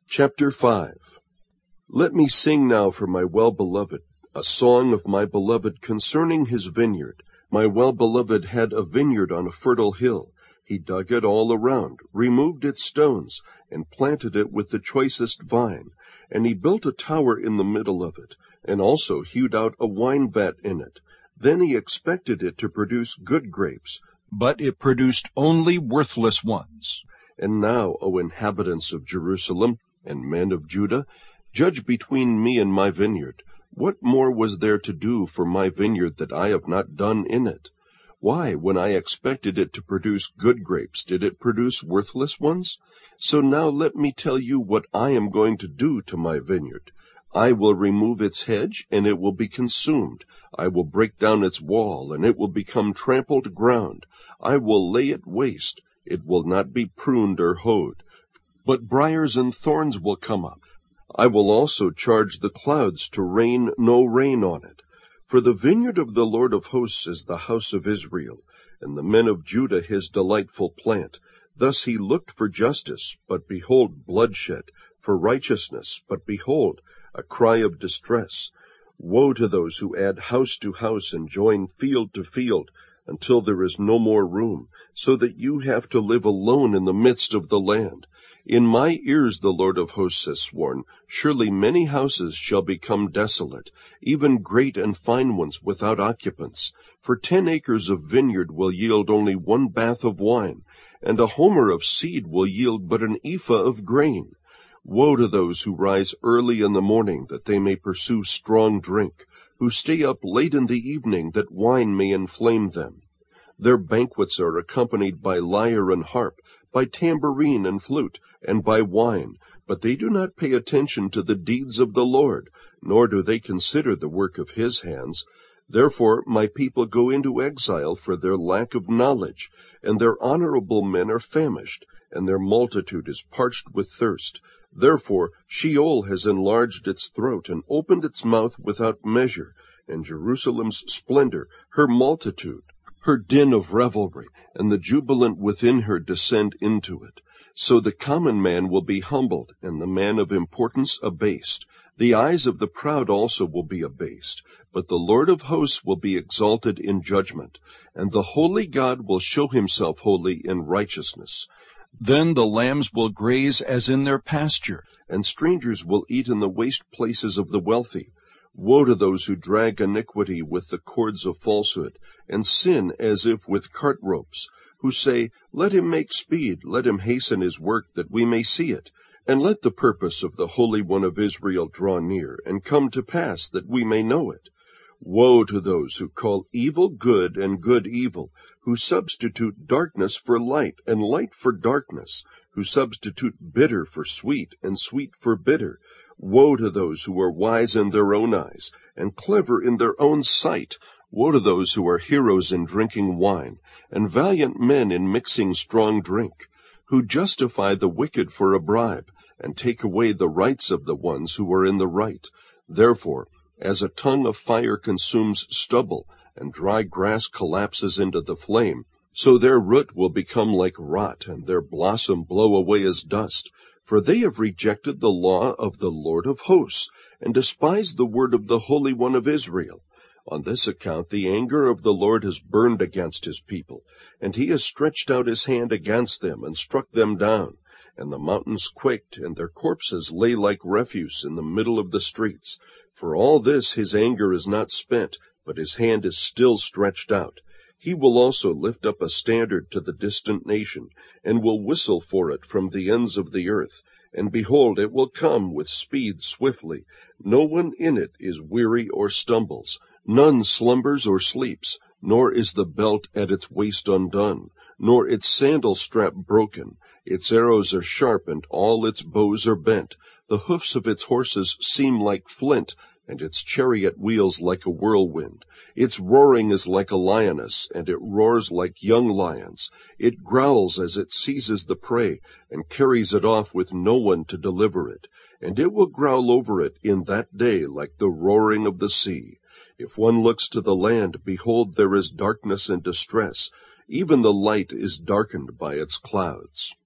Chapter 5. Let me sing now for my well-beloved, a song of my beloved concerning his vineyard. My well-beloved had a vineyard on a fertile hill. He dug it all around, removed its stones, and planted it with the choicest vine. And he built a tower in the middle of it, and also hewed out a wine vat in it. Then he expected it to produce good grapes, but it produced only worthless ones. And now, O inhabitants of Jerusalem, and men of Judah, judge between me and my vineyard. What more was there to do for my vineyard that I have not done in it? Why, when I expected it to produce good grapes, did it produce worthless ones? So now let me tell you what I am going to do to my vineyard. I will remove its hedge, and it will be consumed. I will break down its wall, and it will become trampled ground. I will lay it waste. It will not be pruned or hoed, but briars and thorns will come up. I will also charge the clouds to rain no rain on it. For the vineyard of the Lord of hosts is the house of Israel, and the men of Judah his delightful plant. Thus he looked for justice, but behold bloodshed, for righteousness, but behold a cry of distress. Woe to those who add house to house and join field to field, until there is no more room, so that you have to live alone in the midst of the land. In my ears the Lord of hosts has sworn, surely many houses shall become desolate, even great and fine ones without occupants. For 10 acres of vineyard will yield only 1 bath of wine, and a homer of seed will yield but an ephah of grain. Woe to those who rise early in the morning, that they may pursue strong drink, who stay up late in the evening, that wine may inflame them. Their banquets are accompanied by lyre and harp, by tambourine and flute, and by wine, but they do not pay attention to the deeds of the Lord, nor do they consider the work of his hands. Therefore my people go into exile for their lack of knowledge, and their honorable men are famished, and their multitude is parched with thirst. Therefore Sheol has enlarged its throat, and opened its mouth without measure, and Jerusalem's splendor, her multitude, her din of revelry, and the jubilant within her descend into it. So the common man will be humbled, and the man of importance abased. The eyes of the proud also will be abased, but the Lord of hosts will be exalted in judgment, and the holy God will show himself holy in righteousness. Then the lambs will graze as in their pasture, and strangers will eat in the waste places of the wealthy. Woe to those who drag iniquity with the cords of falsehood, and sin as if with cart ropes, who say, Let him make speed, let him hasten his work, that we may see it. And let the purpose of the Holy One of Israel draw near, and come to pass, that we may know it. Woe to those who call evil good and good evil, who substitute darkness for light and light for darkness, who substitute bitter for sweet and sweet for bitter. Woe to those who are wise in their own eyes, and clever in their own sight. Woe to those who are heroes in drinking wine, and valiant men in mixing strong drink, who justify the wicked for a bribe, and take away the rights of the ones who are in the right. Therefore, as a tongue of fire consumes stubble, and dry grass collapses into the flame, so their root will become like rot, and their blossom blow away as dust. For they have rejected the law of the Lord of hosts, and despised the word of the Holy One of Israel. On this account the anger of the Lord has burned against his people, and he has stretched out his hand against them, and struck them down. And the mountains quaked, and their corpses lay like refuse in the middle of the streets. For all this his anger is not spent, but his hand is still stretched out. He will also lift up a standard to the distant nation, and will whistle for it from the ends of the earth. And behold, it will come with speed swiftly. No one in it is weary or stumbles. None slumbers or sleeps, nor is the belt at its waist undone, nor its sandal strap broken. Its arrows are sharp, and all its bows are bent. The hoofs of its horses seem like flint, and its chariot wheels like a whirlwind. Its roaring is like a lioness, and it roars like young lions. It growls as it seizes the prey, and carries it off with no one to deliver it. And it will growl over it in that day like the roaring of the sea. If one looks to the land, behold, there is darkness and distress. Even the light is darkened by its clouds.